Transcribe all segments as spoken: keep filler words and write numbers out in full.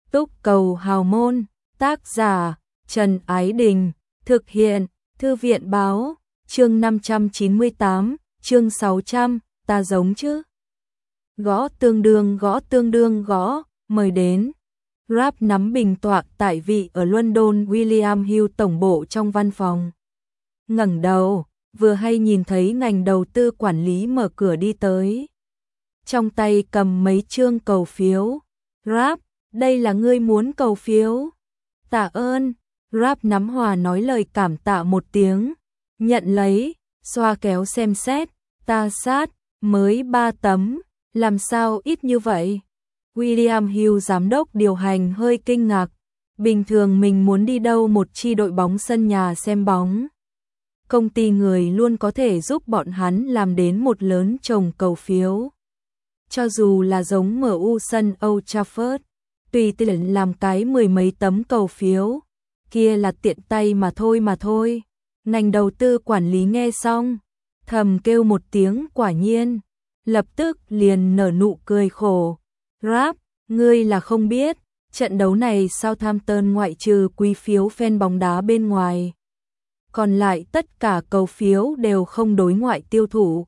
Túc cầu hào môn, tác giả, Trần Ái Đình, thực hiện, Thư viện báo, chương năm trăm chín mươi tám, chương sáu trăm, ta giống chứ. Gõ tương đương gõ tương đương gõ, mời đến. Rap nắm bình tọa tại vị ở London William Hill tổng bộ trong văn phòng. Ngẩng đầu, vừa hay nhìn thấy ngành đầu tư quản lý mở cửa đi tới. Trong tay cầm mấy chương cầu phiếu. Rap, đây là ngươi muốn cầu phiếu. Tạ ơn. Rap nắm hòa nói lời cảm tạ một tiếng. Nhận lấy, xoa kéo xem xét. Ta sát, mới ba tấm, làm sao ít như vậy? William Hill giám đốc điều hành hơi kinh ngạc. Bình thường mình muốn đi đâu một chi đội bóng sân nhà xem bóng. Công ty người luôn có thể giúp bọn hắn làm đến một lớn chồng cầu phiếu. Cho dù là giống em u sân Old Trafford, tùy tiện làm cái mười mấy tấm cầu phiếu, kia là tiện tay mà thôi mà thôi. Ngành đầu tư quản lý nghe xong, thầm kêu một tiếng quả nhiên, lập tức liền nở nụ cười khổ. Rap, ngươi là không biết, trận đấu này Southampton ngoại trừ quý phiếu fan bóng đá bên ngoài. Còn lại tất cả cầu phiếu đều không đối ngoại tiêu thụ,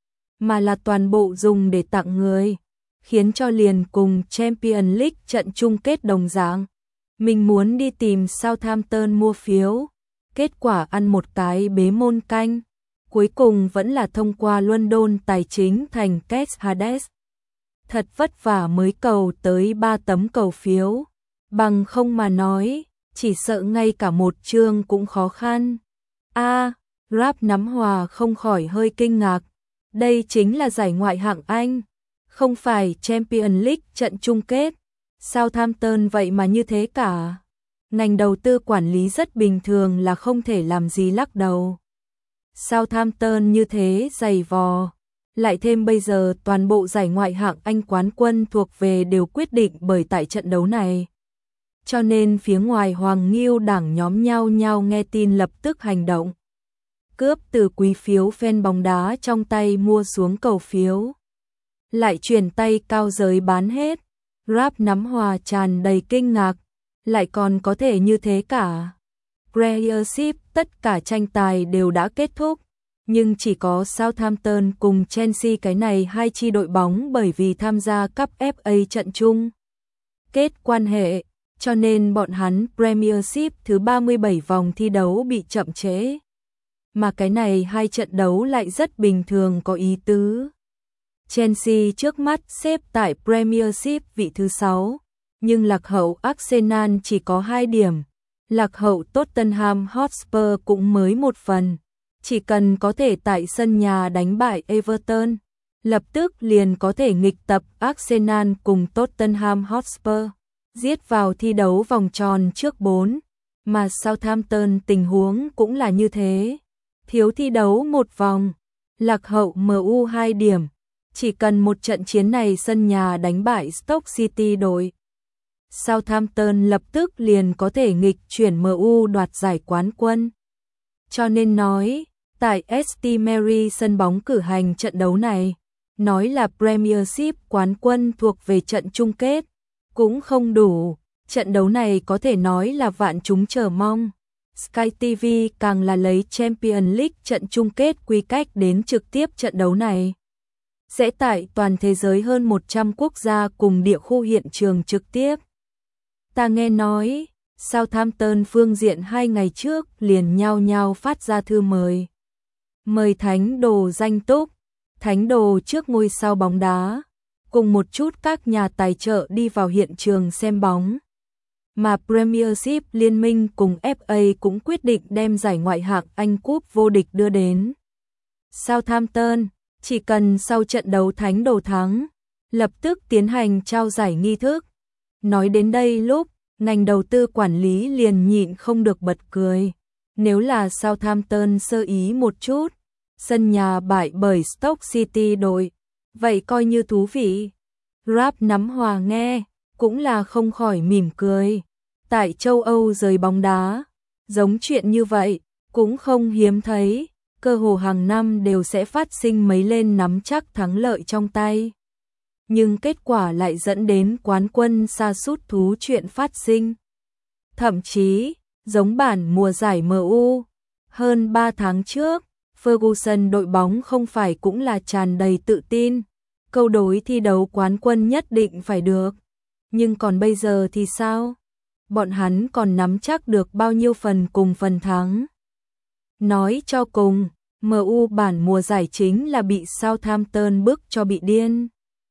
mà là toàn bộ dùng để tặng người, khiến cho liền cùng Champions League trận chung kết đồng dạng. Mình muốn đi tìm Southampton mua phiếu, kết quả ăn một cái bế môn canh, cuối cùng vẫn là thông qua London tài chính thành Kes Hades. Thật vất vả mới cầu tới ba tấm cầu phiếu, bằng không mà nói, chỉ sợ ngay cả một chương cũng khó khăn. A, à, Rap nắm hòa không khỏi hơi kinh ngạc. Đây chính là giải ngoại hạng Anh, không phải Champions League trận chung kết. Southampton vậy mà như thế cả. Ngành đầu tư quản lý rất bình thường là không thể làm gì lắc đầu. Southampton như thế dày vò, lại thêm bây giờ toàn bộ giải ngoại hạng Anh quán quân thuộc về đều quyết định bởi tại trận đấu này. Cho nên phía ngoài Hoàng Nghiêu đảng nhóm nhau nhau nghe tin lập tức hành động. Cướp từ quý phiếu fan bóng đá trong tay mua xuống cầu phiếu. Lại chuyển tay cao giới bán hết. Rap nắm hòa tràn đầy kinh ngạc. Lại còn có thể như thế cả. Premiership tất cả tranh tài đều đã kết thúc. Nhưng chỉ có Southampton cùng Chelsea cái này hai chi đội bóng bởi vì tham gia cúp ép a trận chung kết quan hệ, cho nên bọn hắn Premiership thứ ba mươi bảy vòng thi đấu bị chậm trễ. Mà cái này hai trận đấu lại rất bình thường có ý tứ. Chelsea trước mắt xếp tại Premiership vị thứ sáu, nhưng lạc hậu Arsenal chỉ có hai điểm, lạc hậu Tottenham Hotspur cũng mới một phần. Chỉ cần có thể tại sân nhà đánh bại Everton, lập tức liền có thể nghịch tập Arsenal cùng Tottenham Hotspur, giết vào thi đấu vòng tròn trước bốn, mà Southampton tình huống cũng là như thế. Thiếu thi đấu một vòng, lạc hậu em u hai điểm, chỉ cần một trận chiến này sân nhà đánh bại Stoke City đội. Southampton lập tức liền có thể nghịch chuyển em u đoạt giải quán quân. Cho nên nói, tại St Mary sân bóng cử hành trận đấu này, nói là Premiership quán quân thuộc về trận chung kết, cũng không đủ. Trận đấu này có thể nói là vạn chúng chờ mong. Sky ti vi càng là lấy Champions League trận chung kết quy cách đến trực tiếp trận đấu này. Sẽ tại toàn thế giới hơn một trăm quốc gia cùng địa khu hiện trường trực tiếp. Ta nghe nói, Southampton phương diện hai ngày trước liền nhau nhau phát ra thư mời. Mời thánh đồ danh túc, thánh đồ trước ngôi sao bóng đá, cùng một chút các nhà tài trợ đi vào hiện trường xem bóng. Mà Premiership liên minh cùng ép a cũng quyết định đem giải ngoại hạng Anh cúp vô địch đưa đến. Southampton, chỉ cần sau trận đấu thánh đồ thắng, lập tức tiến hành trao giải nghi thức. Nói đến đây lúc, ngành đầu tư quản lý liền nhịn không được bật cười. Nếu là Southampton sơ ý một chút, sân nhà bại bởi Stoke City đội, vậy coi như thú vị. Rap nắm hòa nghe, cũng là không khỏi mỉm cười. Tại châu Âu giới bóng đá, giống chuyện như vậy, cũng không hiếm thấy, cơ hồ hàng năm đều sẽ phát sinh mấy lên nắm chắc thắng lợi trong tay. nhưng kết quả lại dẫn đến quán quân sa sút thú chuyện phát sinh. Thậm chí, giống bản mùa giải em u, hơn ba tháng trước, Ferguson đội bóng không phải cũng là tràn đầy tự tin, câu đối thi đấu quán quân nhất định phải được. Nhưng còn bây giờ thì sao? Bọn hắn còn nắm chắc được bao nhiêu phần cùng phần thắng? Nói cho cùng, em u bản mùa giải chính là bị Southampton bức cho bị điên.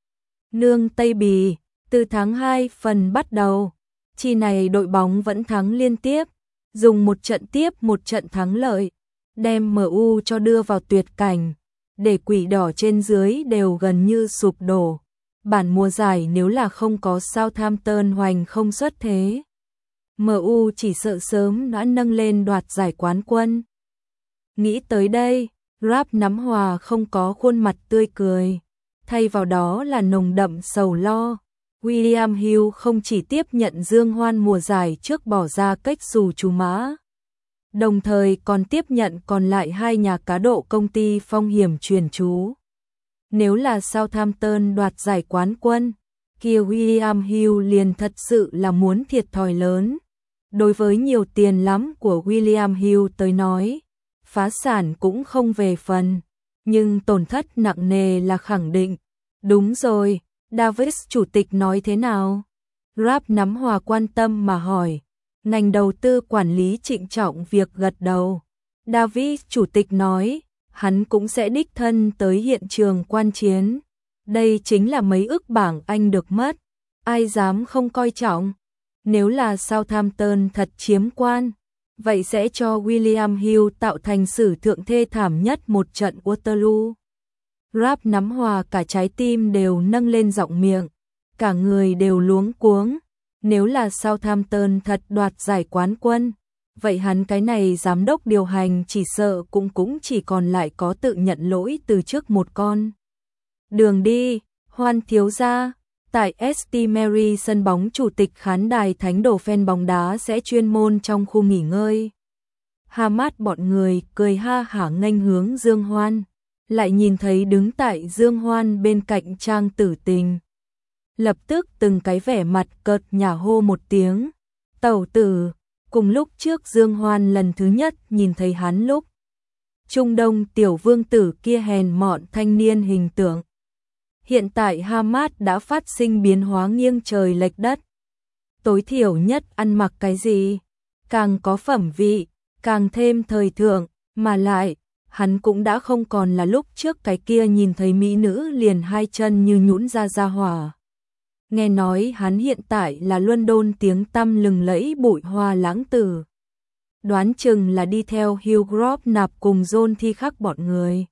Nương Tây Bì, từ tháng hai phần bắt đầu, chi này đội bóng vẫn thắng liên tiếp, dùng một trận tiếp một trận thắng lợi, đem em u cho đưa vào tuyệt cảnh, để quỷ đỏ trên dưới đều gần như sụp đổ. Bản mùa giải nếu là không có Southampton hoành không xuất thế, em u chỉ sợ sớm đã nâng lên đoạt giải quán quân. Nghĩ tới đây, Rap nắm hòa không có khuôn mặt tươi cười, thay vào đó là nồng đậm sầu lo. William Hill không chỉ tiếp nhận dương hoan mùa giải trước bỏ ra cách xù chú mã, đồng thời còn tiếp nhận còn lại hai nhà cá độ công ty phong hiểm truyền chú. Nếu là Southampton đoạt giải quán quân, kia William Hill liền thật sự là muốn thiệt thòi lớn. Đối với nhiều tiền lắm của William Hill tới nói, phá sản cũng không về phần, nhưng tổn thất nặng nề là khẳng định. Đúng rồi, Davis chủ tịch nói thế nào? Rap nắm hòa quan tâm mà hỏi. Ngành đầu tư quản lý trịnh trọng việc gật đầu. Davis chủ tịch nói, hắn cũng sẽ đích thân tới hiện trường quan chiến. Đây chính là mấy ức bảng Anh được mất, ai dám không coi trọng. Nếu là Southampton thật chiếm quan, vậy sẽ cho William Hill tạo thành sử thượng thê thảm nhất một trận Waterloo. Rap nắm hòa cả trái tim đều nâng lên giọng miệng, cả người đều luống cuống. Nếu là Southampton thật đoạt giải quán quân, vậy hắn cái này giám đốc điều hành chỉ sợ cũng cũng chỉ còn lại có tự nhận lỗi từ trước một con đường đi. Hoan thiếu gia, tại ét tê Mary sân bóng chủ tịch khán đài thánh đồ fan bóng đá sẽ chuyên môn trong khu nghỉ ngơi. Hamad bọn người cười ha hả nghênh hướng Dương Hoan, lại nhìn thấy đứng tại Dương Hoan bên cạnh Trang Tử Tình. Lập tức từng cái vẻ mặt cợt nhả hô một tiếng, tẩu tử. Cùng lúc trước Dương Hoan lần thứ nhất nhìn thấy hắn lúc Trung Đông tiểu vương tử kia hèn mọn thanh niên hình tượng. Hiện tại Hamad đã phát sinh biến hóa nghiêng trời lệch đất. Tối thiểu nhất ăn mặc cái gì, càng có phẩm vị, càng thêm thời thượng, mà lại, hắn cũng đã không còn là lúc trước cái kia nhìn thấy mỹ nữ liền hai chân như nhũn ra ra hỏa. Nghe nói hắn hiện tại là London tiếng tăm lừng lẫy bụi hoa lãng tử. Đoán chừng là đi theo Hugh Grosvenor cùng John thi khắc bọn người.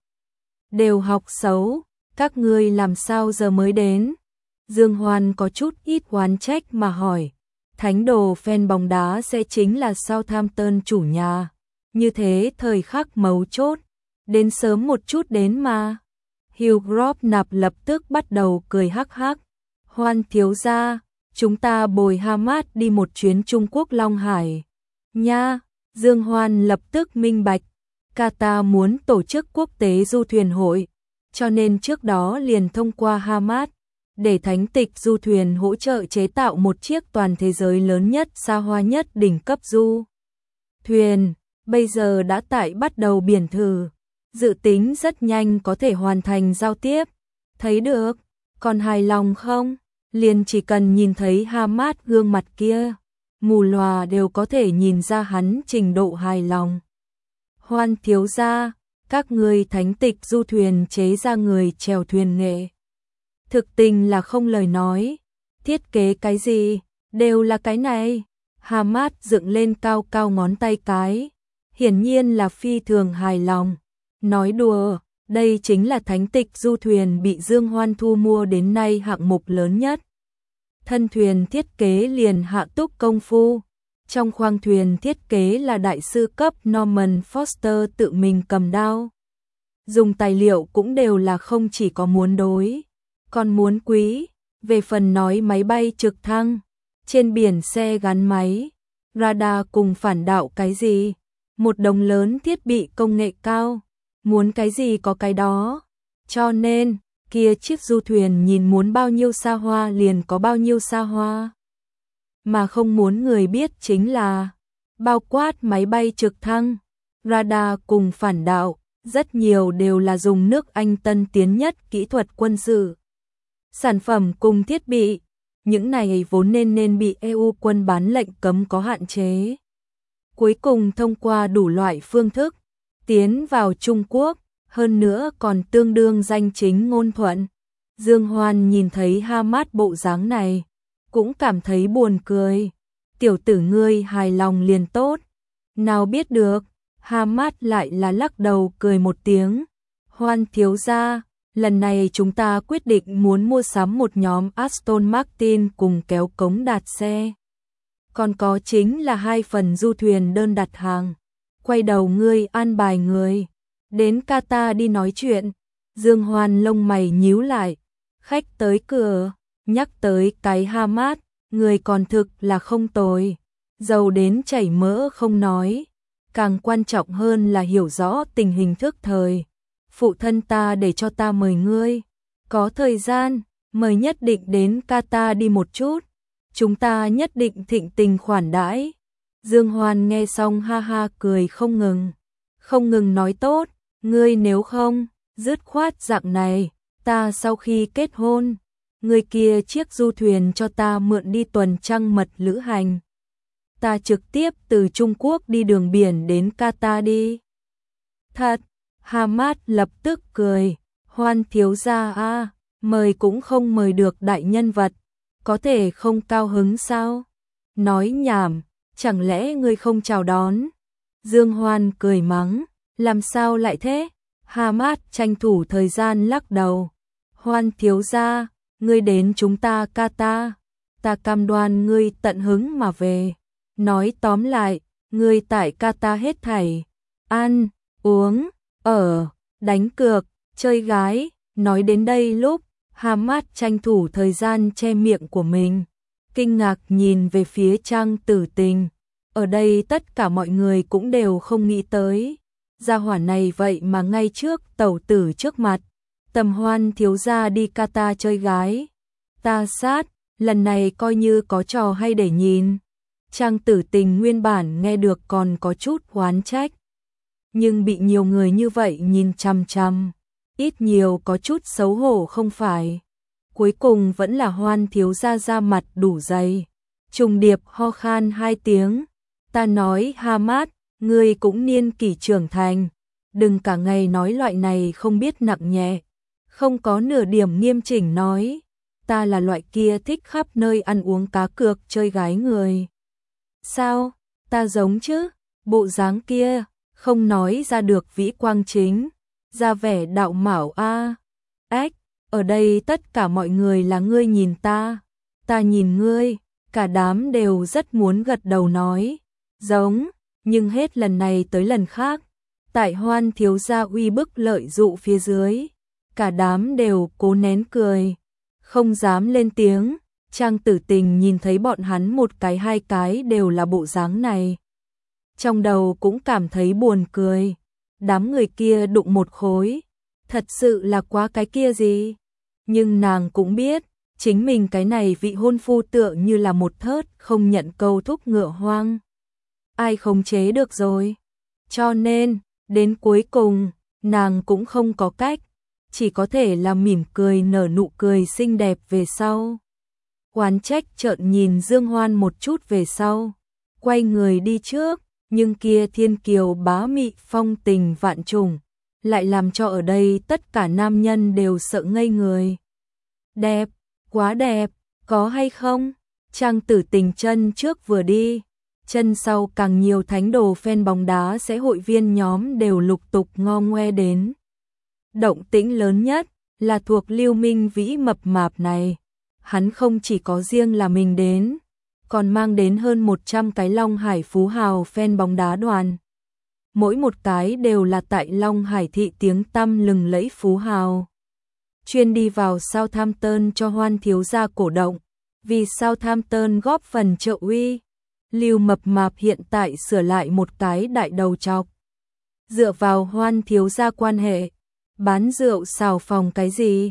Đều học xấu, các ngươi làm sao giờ mới đến? Dương Hoan có chút ít oán trách mà hỏi. Thánh đồ fan bóng đá sẽ chính là Southampton chủ nhà. Như thế thời khắc mấu chốt, đến sớm một chút đến mà. Hugh Grosvenor lập tức bắt đầu cười hắc hắc. Hoan thiếu gia, chúng ta bồi Hamad đi một chuyến Trung Quốc Long Hải. Nha, Dương Hoan lập tức minh bạch, Qatar muốn tổ chức quốc tế du thuyền hội, cho nên trước đó liền thông qua Hamad, để thánh tịch du thuyền hỗ trợ chế tạo một chiếc toàn thế giới lớn nhất xa hoa nhất đỉnh cấp du thuyền, bây giờ đã tại bắt đầu biển thử, dự tính rất nhanh có thể hoàn thành giao tiếp. Thấy được, còn hài lòng không? Liền chỉ cần nhìn thấy Hamad gương mặt kia, mù lòa đều có thể nhìn ra hắn trình độ hài lòng. Hoan thiếu gia, các ngươi thánh tịch du thuyền chế ra người chèo thuyền nghệ. Thực tình là không lời nói, thiết kế cái gì, đều là cái này. Hamad dựng lên cao cao ngón tay cái, hiển nhiên là phi thường hài lòng. Nói đùa, đây chính là thánh tịch du thuyền bị Dương Hoan thu mua đến nay hạng mục lớn nhất. Thân thuyền thiết kế liền hạ túc công phu, trong khoang thuyền thiết kế là đại sư cấp Norman Foster tự mình cầm đao. Dùng tài liệu cũng đều là không chỉ có muốn đối, còn muốn quý. Về phần nói máy bay trực thăng, trên biển xe gắn máy, radar cùng phản đạo cái gì, một đống lớn thiết bị công nghệ cao, muốn cái gì có cái đó. Cho nên, Kia chiếc du thuyền nhìn muốn bao nhiêu xa hoa liền có bao nhiêu xa hoa. Mà không muốn người biết chính là bao quát máy bay trực thăng, radar cùng phản đạo, rất nhiều đều là dùng nước Anh tân tiến nhất kỹ thuật quân sự. Sản phẩm cùng thiết bị, những này vốn nên nên bị e u quân bán lệnh cấm có hạn chế. Cuối cùng thông qua đủ loại phương thức, tiến vào Trung Quốc, hơn nữa còn tương đương danh chính ngôn thuận. Dương Hoan nhìn thấy Hamad bộ dáng này, cũng cảm thấy buồn cười. Tiểu tử ngươi hài lòng liền tốt. Nào biết được, Hamad lại là lắc đầu cười một tiếng. Hoan thiếu gia, lần này chúng ta quyết định muốn mua sắm một nhóm Aston Martin cùng kéo cống đạt xe. Còn có chính là hai phần du thuyền đơn đặt hàng. Quay đầu ngươi an bài người đến Qatar đi nói chuyện. Dương Hoan lông mày nhíu lại. Khách tới cửa, nhắc tới cái Hamad, người còn thực là không tồi. Giàu đến chảy mỡ không nói. Càng quan trọng hơn là hiểu rõ tình hình thức thời. Phụ thân ta để cho ta mời ngươi. Có thời gian, mời nhất định đến Qatar đi một chút. Chúng ta nhất định thịnh tình khoản đãi. Dương Hoan nghe xong ha ha cười không ngừng. Không ngừng nói tốt, ngươi nếu không, dứt khoát dạng này, ta sau khi kết hôn, người kia chiếc du thuyền cho ta mượn đi tuần trăng mật lữ hành. Ta trực tiếp từ Trung Quốc đi đường biển đến Qatar đi. Thật, Hamad lập tức cười, Hoan thiếu gia a, mời cũng không mời được đại nhân vật, có thể không cao hứng sao? Nói nhảm, chẳng lẽ ngươi không chào đón? Dương Hoan cười mắng, làm sao lại thế? Hamad tranh thủ thời gian lắc đầu. Hoan thiếu gia, ngươi đến chúng ta Qatar, ta cam đoan ngươi tận hứng mà về. Nói tóm lại, ngươi tại Qatar hết thảy, ăn, uống, ở, đánh cược, chơi gái. Nói đến đây lúc, Hamad tranh thủ thời gian che miệng của mình, kinh ngạc nhìn về phía Trang Tử Tình. Ở đây tất cả mọi người cũng đều không nghĩ tới. Gia hỏa này vậy mà ngay trước tẩu tử trước mặt. Tầm Hoan thiếu gia đi Qatar chơi gái. Ta sát, lần này coi như có trò hay để nhìn. Trang Tử Tình nguyên bản nghe được còn có chút oán trách. Nhưng bị nhiều người như vậy nhìn chằm chằm, ít nhiều có chút xấu hổ không phải. Cuối cùng vẫn là Hoan thiếu gia ra mặt đủ dày. Trùng điệp ho khan hai tiếng. Ta nói Hamad, ngươi cũng niên kỷ trưởng thành. Đừng cả ngày nói loại này không biết nặng nhẹ. Không có nửa điểm nghiêm chỉnh nói. Ta là loại kia thích khắp nơi ăn uống cá cược chơi gái người. Sao, ta giống chứ, bộ dáng kia, không nói ra được vĩ quang chính, ra vẻ đạo mạo a. Ếch, ở đây tất cả mọi người là ngươi nhìn ta, ta nhìn ngươi, cả đám đều rất muốn gật đầu nói, giống, nhưng hết lần này tới lần khác, tại Hoan thiếu gia uy bức lợi dụ phía dưới, cả đám đều cố nén cười, không dám lên tiếng. Trang Tử Tình nhìn thấy bọn hắn một cái hai cái đều là bộ dáng này. Trong đầu cũng cảm thấy buồn cười. Đám người kia đụng một khối. Thật sự là quá cái kia gì. Nhưng nàng cũng biết, chính mình cái này vị hôn phu tựa như là một thớt không nhận câu thúc ngựa hoang. Ai khống chế được rồi. Cho nên, đến cuối cùng, nàng cũng không có cách. Chỉ có thể là mỉm cười nở nụ cười xinh đẹp về sau. Oán trách trợn nhìn Dương Hoan một chút về sau, quay người đi trước, nhưng kia thiên kiều bá mị phong tình vạn trùng, lại làm cho ở đây tất cả nam nhân đều sợ ngây người. Đẹp, quá đẹp, có hay không? Trang Tử Tình chân trước vừa đi, chân sau càng nhiều thánh đồ fan bóng đá sẽ hội viên nhóm đều lục tục ngo ngoe đến. Động tĩnh lớn nhất là thuộc Lưu Minh Vĩ mập mạp này. Hắn không chỉ có riêng là mình đến, còn mang đến hơn một trăm cái Long Hải phú hào fan bóng đá đoàn. Mỗi một cái đều là tại Long Hải thị tiếng tăm lừng lẫy phú hào. Chuyên đi vào Southampton cho Hoan thiếu gia cổ động, vì Southampton góp phần trợ uy. Lưu mập mạp hiện tại sửa lại một cái đại đầu chọc. Dựa vào Hoan thiếu gia quan hệ, bán rượu xào phòng cái gì?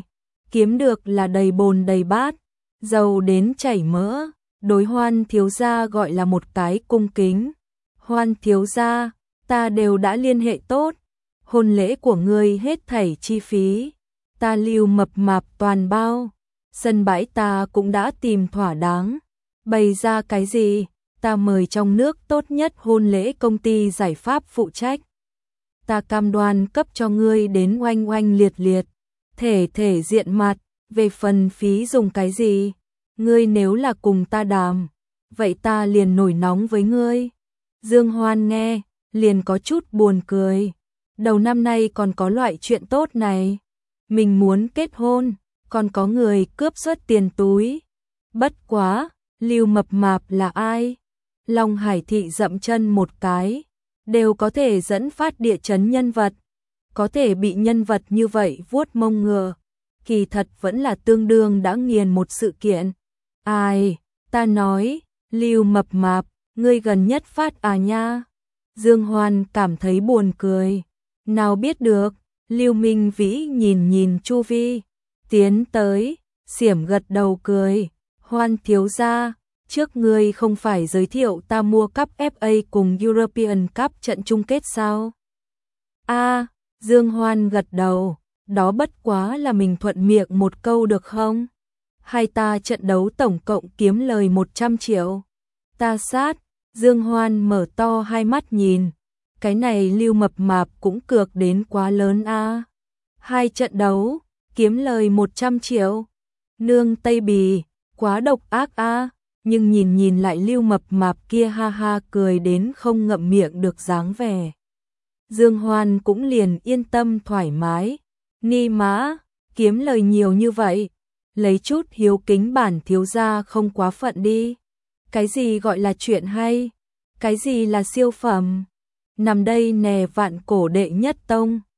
kiếm được là đầy bồn đầy bát, giàu đến chảy mỡ, đối Hoan thiếu gia gọi là một cái cung kính. Hoan thiếu gia, ta đều đã liên hệ tốt, hôn lễ của ngươi hết thảy chi phí, ta Lưu Mập Mạp toàn bao, sân bãi ta cũng đã tìm thỏa đáng, bày ra cái gì, ta mời trong nước tốt nhất hôn lễ công ty giải pháp phụ trách. Ta cam đoan cấp cho ngươi đến oanh oanh liệt liệt, thể thể diện mặt, về phần phí dùng cái gì, ngươi nếu là cùng ta đàm, vậy ta liền nổi nóng với ngươi. Dương Hoan nghe, liền có chút buồn cười, đầu năm nay còn có loại chuyện tốt này, mình muốn kết hôn, còn có người cướp suất tiền túi. Bất quá, Lưu Mập Mạp là ai? Long Hải Thị dậm chân một cái, đều có thể dẫn phát địa chấn nhân vật, có thể bị nhân vật như vậy vuốt mông ngựa, kỳ thật vẫn là tương đương đã nghiền một sự kiện. Ai, ta nói, Lưu Mập Mạp, ngươi gần nhất phát à nha. Dương Hoan cảm thấy buồn cười, nào biết được, Lưu Minh Vĩ nhìn nhìn chu vi, tiến tới, xiểm gật đầu cười, Hoan thiếu gia, trước ngươi không phải giới thiệu ta mua cúp ép a cùng European Cup trận chung kết sao? A, Dương Hoan gật đầu, đó bất quá là mình thuận miệng một câu được không? Hai ta trận đấu tổng cộng kiếm lời một trăm triệu. Ta sát, Dương Hoan mở to hai mắt nhìn, cái này Lưu Mập Mạp cũng cược đến quá lớn a. Hai trận đấu, kiếm lời một trăm triệu. Nương Tây Bì, quá độc ác a, nhưng nhìn nhìn lại Lưu Mập Mạp kia ha ha cười đến không ngậm miệng được dáng vẻ. Dương Hoan cũng liền yên tâm thoải mái, ni mã, kiếm lời nhiều như vậy, lấy chút hiếu kính bản thiếu gia không quá phận đi. Cái gì gọi là chuyện hay, cái gì là siêu phẩm, nằm đây nè vạn cổ đệ nhất tông.